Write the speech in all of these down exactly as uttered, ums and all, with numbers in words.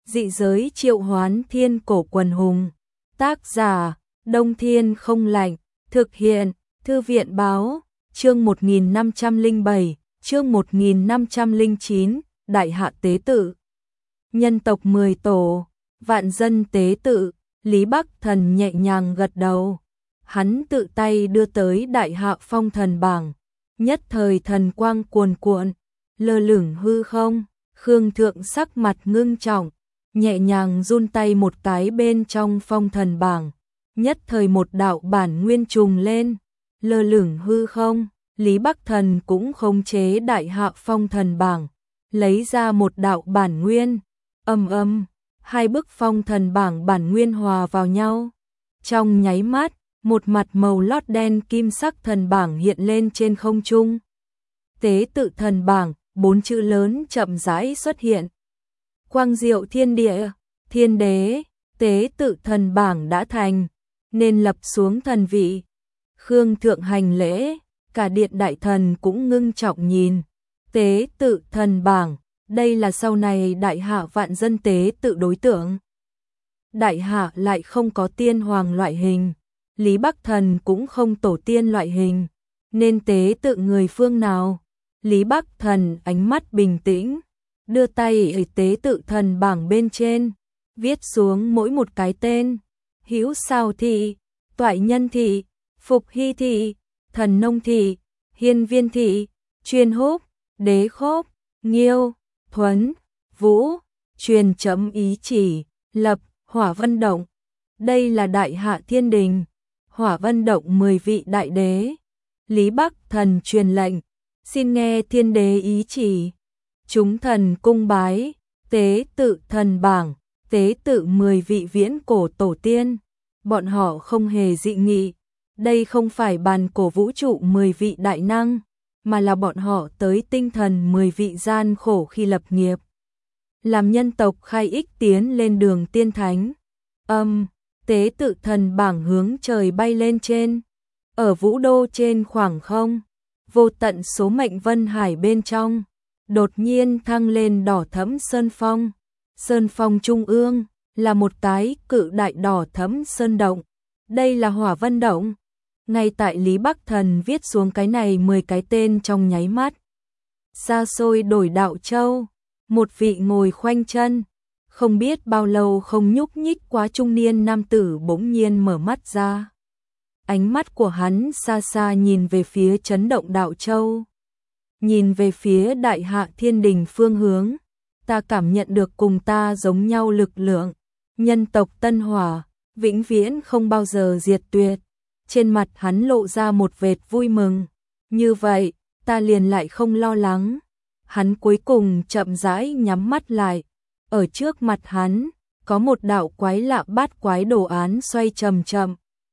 Dị giới triệu hoán thiên cổ quần hùng. Tác giả, Đông Thiên không lạnh. Thực hiện, Thư viện báo, chương một nghìn năm trăm lẻ bảy, chương một nghìn năm trăm lẻ chín, Đại Hạ Tế Tự. Nhân tộc mười tổ, vạn dân tế tự, Lý Bắc Thần nhẹ nhàng gật đầu. Hắn tự tay đưa tới Đại Hạ phong thần bảng, nhất thời thần quang cuồn cuộn, lơ lửng hư không. Khương Thượng sắc mặt ngưng trọng, nhẹ nhàng run tay một cái bên trong phong thần bảng, nhất thời một đạo bản nguyên trùng lên, lơ lửng hư không. Lý Bắc Thần cũng khống chế Đại Hạ phong thần bảng, lấy ra một đạo bản nguyên, âm âm, hai bức phong thần bảng bản nguyên hòa vào nhau. Trong nháy mắt, một mặt màu lót đen kim sắc thần bảng hiện lên trên không trung. Tế tự thần bảng, bốn chữ lớn chậm rãi xuất hiện. Quang diệu thiên địa, thiên đế, tế tự thần bảng đã thành, nên lập xuống thần vị. Khương Thượng hành lễ, cả điện đại thần cũng ngưng trọng nhìn. Tế tự thần bảng, đây là sau này Đại Hạ vạn dân tế tự đối tượng. Đại Hạ lại không có tiên hoàng loại hình, Lý Bắc Thần cũng không tổ tiên loại hình, nên tế tự người phương nào? Lý Bắc Thần ánh mắt bình tĩnh, đưa tay ở tế tự thần bảng bên trên, viết xuống mỗi một cái tên. Hữu Sao thị, Toại Nhân thị, Phục Hy thị, Thần Nông thị, Hiên Viên thị, Chuyên Húc, Đế Khốp, Nghiêu, Thuấn, Vũ, truyền chấm ý chỉ, lập, Hỏa Vân Động. Đây là Đại Hạ Thiên Đình, Hỏa Vân Động mười vị đại đế. Lý Bắc Thần truyền lệnh, xin nghe thiên đế ý chỉ. Chúng thần cung bái, tế tự thần bảng, tế tự mười vị viễn cổ tổ tiên. Bọn họ không hề dị nghị, đây không phải bàn cổ vũ trụ mười vị đại năng, mà là bọn họ tới tinh thần mười vị gian khổ khi lập nghiệp, làm nhân tộc khai ích tiến lên đường tiên thánh. Âm, tế tự thần bảng hướng trời bay lên trên, ở vũ đô trên khoảng không, vô tận số mệnh vân hải bên trong, đột nhiên thăng lên đỏ thẫm sơn phong. Sơn phong trung ương là một cái cự đại đỏ thẫm sơn động, đây là Hỏa Vân Động. Ngay tại Lý Bắc Thần viết xuống cái này mười cái tên trong nháy mắt, xa xôi đổi đạo châu, một vị ngồi khoanh chân, không biết bao lâu không nhúc nhích quá trung niên nam tử bỗng nhiên mở mắt ra. Ánh mắt của hắn xa xa nhìn về phía chấn động đạo châu, nhìn về phía Đại Hạ Thiên Đình phương hướng. Ta cảm nhận được cùng ta giống nhau lực lượng, nhân tộc Tân Hỏa, vĩnh viễn không bao giờ diệt tuyệt. Trên mặt hắn lộ ra một vệt vui mừng, như vậy, ta liền lại không lo lắng. Hắn cuối cùng chậm rãi nhắm mắt lại, ở trước mặt hắn, có một đạo quái lạ bát quái đồ án xoay chậm chậm.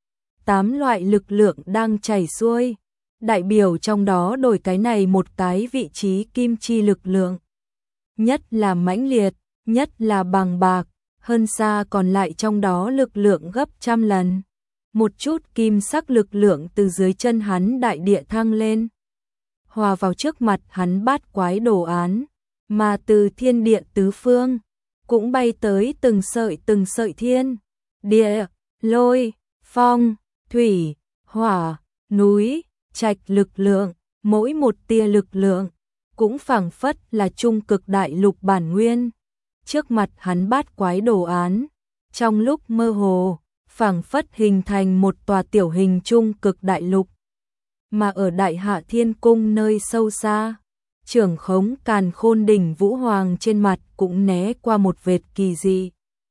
Tám loại lực lượng đang chảy xuôi, đại biểu trong đó đổi cái này một cái vị trí kim chi lực lượng. Nhất là mãnh liệt, nhất là bằng bạc, hơn xa còn lại trong đó lực lượng gấp trăm lần. Một chút kim sắc lực lượng từ dưới chân hắn đại địa thăng lên, hòa vào trước mặt hắn bát quái đồ án, mà từ thiên địa tứ phương cũng bay tới từng sợi từng sợi thiên, địa, lôi, phong, thủy, hỏa, núi, trạch lực lượng, mỗi một tia lực lượng cũng phảng phất là trung cực đại lục bản nguyên. Trước mặt hắn bát quái đồ án, trong lúc mơ hồ, phảng phất hình thành một tòa tiểu hình trung cực đại lục. Mà ở Đại Hạ Thiên Cung nơi sâu xa, trưởng khống Càn Khôn Đỉnh Vũ Hoàng trên mặt cũng né qua một vệt kỳ dị.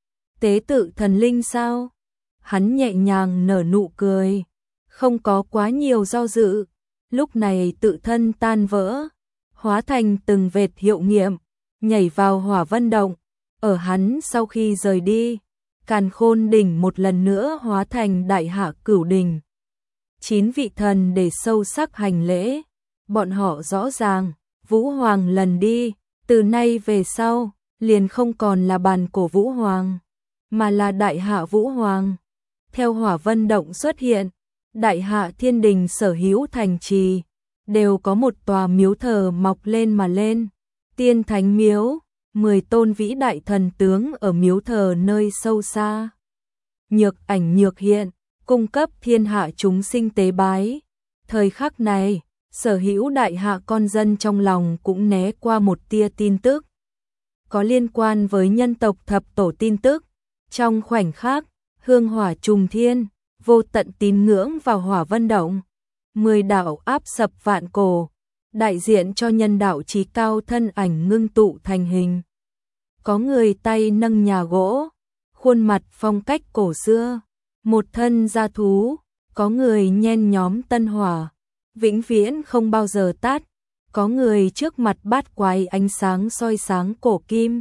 Tế tự thần linh sao? Hắn nhẹ nhàng nở nụ cười, không có quá nhiều do dự, lúc này tự thân tan vỡ, hóa thành từng vệt hiệu nghiệm, nhảy vào Hỏa Vân Động. Ở hắn sau khi rời đi, Càn Khôn Đỉnh một lần nữa hóa thành Đại Hạ Cửu Đỉnh. Chín vị thần để sâu sắc hành lễ, bọn họ rõ ràng, Vũ Hoàng lần đi, từ nay về sau, liền không còn là bàn cổ Vũ Hoàng, mà là Đại Hạ Vũ Hoàng. Theo Hỏa Vân Động xuất hiện, Đại Hạ Thiên Đình sở hữu thành trì đều có một tòa miếu thờ mọc lên mà lên. Tiên Thánh Miếu, mười tôn vĩ đại thần tướng ở miếu thờ nơi sâu xa. Nhược ảnh nhược hiện, cung cấp thiên hạ chúng sinh tế bái. Thời khắc này, sở hữu đại hạ con dân trong lòng cũng né qua một tia tin tức. Có liên quan với nhân tộc thập tổ tin tức. Trong khoảnh khắc, hương hỏa trùng thiên, vô tận tín ngưỡng vào hỏa vân động. Mười đạo áp sập vạn cổ, đại diện cho nhân đạo chí cao thân ảnh ngưng tụ thành hình. Có người tay nâng nhà gỗ, khuôn mặt phong cách cổ xưa, một thân gia thú, có người nhen nhóm tân hỏa, vĩnh viễn không bao giờ tắt, có người trước mặt bát quái ánh sáng soi sáng cổ kim.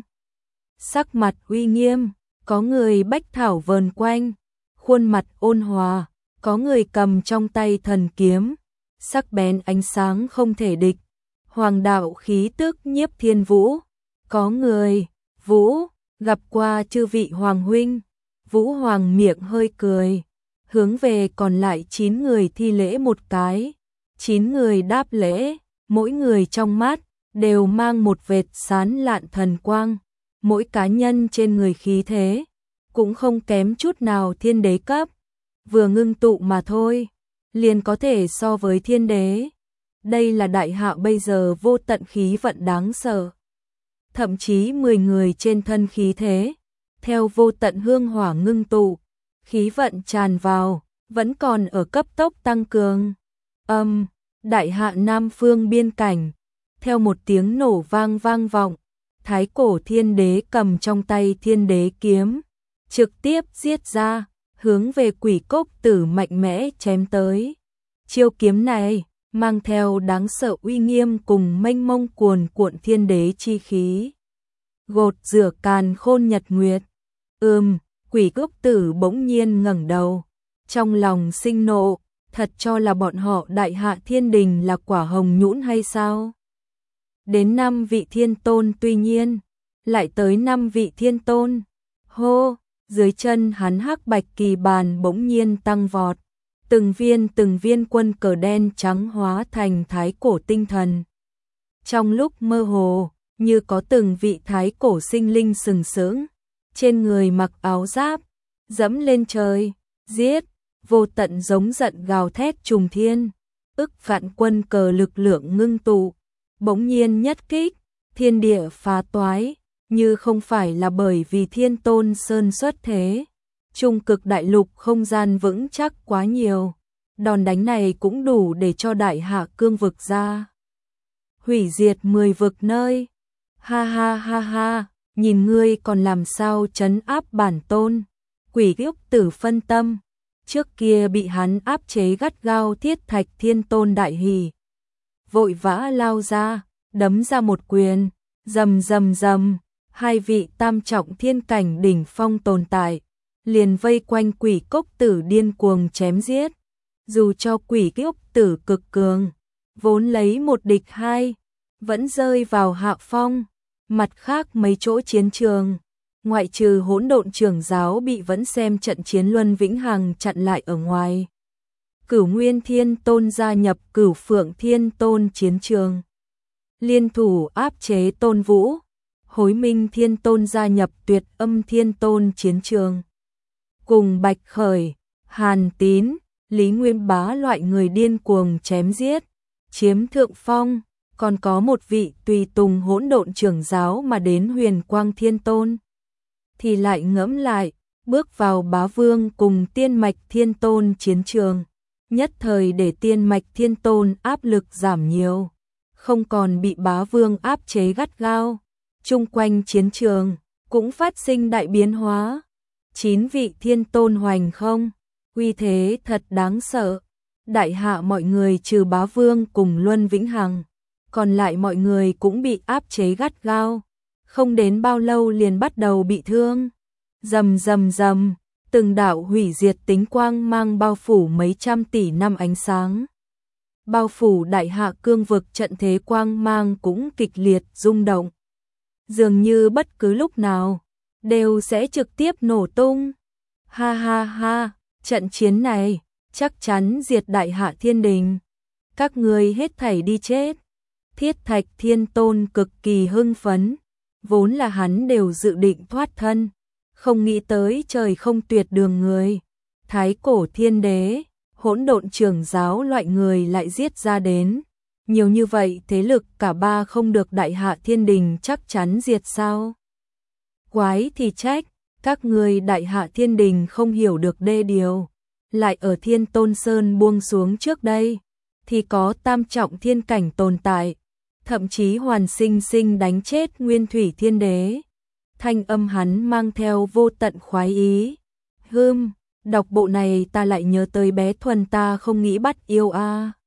Sắc mặt uy nghiêm, có người bách thảo vờn quanh, khuôn mặt ôn hòa, có người cầm trong tay thần kiếm, sắc bén ánh sáng không thể địch, hoàng đạo khí tức nhiếp thiên vũ, có người, Vũ, gặp qua chư vị hoàng huynh, Vũ hoàng miệng hơi cười, hướng về còn lại chín người thi lễ một cái, chín người đáp lễ, mỗi người trong mắt đều mang một vệt sán lạn thần quang, mỗi cá nhân trên người khí thế cũng không kém chút nào thiên đế cấp, vừa ngưng tụ mà thôi, liền có thể so với thiên đế. Đây là đại hạ bây giờ vô tận khí vận đáng sợ. Thậm chí mười người trên thân khí thế, theo vô tận hương hỏa ngưng tụ, khí vận tràn vào, vẫn còn ở cấp tốc tăng cường. Âm, đại hạ Nam phương biên cảnh, theo một tiếng nổ vang vang vọng, thái cổ thiên đế cầm trong tay thiên đế kiếm, trực tiếp giết ra, hướng về quỷ cốc tử mạnh mẽ chém tới. Chiêu kiếm này mang theo đáng sợ uy nghiêm cùng mênh mông cuồn cuộn thiên đế chi khí. Gột rửa càn khôn nhật nguyệt. Ừm, quỷ cốc tử bỗng nhiên ngẩng đầu, trong lòng sinh nộ, thật cho là bọn họ đại hạ thiên đình là quả hồng nhũn hay sao? Đến năm vị thiên tôn tuy nhiên, lại tới năm vị thiên tôn. Hô, dưới chân hắn hắc bạch kỳ bàn bỗng nhiên tăng vọt. Từng viên từng viên quân cờ đen trắng hóa thành thái cổ tinh thần. Trong lúc mơ hồ, như có từng vị thái cổ sinh linh sừng sững, trên người mặc áo giáp, dẫm lên trời, giết, vô tận giống giận gào thét trùng thiên, ức vạn quân cờ lực lượng ngưng tụ, bỗng nhiên nhất kích, thiên địa phá toái, như không phải là bởi vì thiên tôn sơn xuất thế. Trung cực đại lục không gian vững chắc quá nhiều, đòn đánh này cũng đủ để cho đại hạ cương vực ra. Hủy diệt mười vực nơi, ha ha ha ha, nhìn ngươi còn làm sao trấn áp bản tôn, quỷ kiếp tử phân tâm, trước kia bị hắn áp chế gắt gao thiết thạch thiên tôn đại hỉ. Vội vã lao ra, đấm ra một quyền, rầm rầm rầm, hai vị tam trọng thiên cảnh đỉnh phong tồn tại. Liền vây quanh quỷ cốc tử điên cuồng chém giết, dù cho quỷ kiếp tử cực cường, vốn lấy một địch hai, vẫn rơi vào hạ phong. Mặt khác mấy chỗ chiến trường, ngoại trừ hỗn độn trưởng giáo bị vẫn xem trận chiến Luân Vĩnh Hằng chặn lại ở ngoài. Cửu Nguyên Thiên Tôn gia nhập Cửu Phượng Thiên Tôn chiến trường, liên thủ áp chế Tôn Vũ. Hối Minh Thiên Tôn gia nhập Tuyệt Âm Thiên Tôn chiến trường, cùng Bạch Khởi, Hàn Tín, Lý Nguyên Bá loại người điên cuồng chém giết, chiếm thượng phong, còn có một vị tùy tùng hỗn độn trưởng giáo mà đến Huyền Quang Thiên Tôn, thì lại ngẫm lại, bước vào Bá Vương cùng Tiên Mạch Thiên Tôn chiến trường, nhất thời để Tiên Mạch Thiên Tôn áp lực giảm nhiều, không còn bị Bá Vương áp chế gắt gao, chung quanh chiến trường cũng phát sinh đại biến hóa. Chín vị thiên tôn hoành không, uy thế thật đáng sợ. Đại hạ mọi người trừ Bá Vương cùng Luân Vĩnh Hằng, còn lại mọi người cũng bị áp chế gắt gao, không đến bao lâu liền bắt đầu bị thương. Rầm rầm rầm, từng đạo hủy diệt tính quang mang bao phủ mấy trăm tỷ năm ánh sáng. Bao phủ đại hạ cương vực, trận thế quang mang cũng kịch liệt rung động. Dường như bất cứ lúc nào đều sẽ trực tiếp nổ tung. Ha ha ha, trận chiến này chắc chắn diệt đại hạ thiên đình. Các ngươi hết thảy đi chết. Thiết Thạch Thiên Tôn cực kỳ hưng phấn, vốn là hắn đều dự định thoát thân, không nghĩ tới trời không tuyệt đường người. Thái cổ thiên đế, hỗn độn trưởng giáo loại người lại giết ra đến. Nhiều như vậy thế lực cả ba không được Đại Hạ Thiên Đình chắc chắn diệt sao? Quái thì trách, các người Đại Hạ Thiên Đình không hiểu được đê điều. Lại ở Thiên Tôn Sơn buông xuống trước đây, thì có tam trọng thiên cảnh tồn tại, thậm chí hoàn sinh sinh đánh chết Nguyên Thủy Thiên Đế. Thanh âm hắn mang theo vô tận khoái ý. Hưm, đọc bộ này ta lại nhớ tới bé Thuần ta không nghĩ bắt yêu a.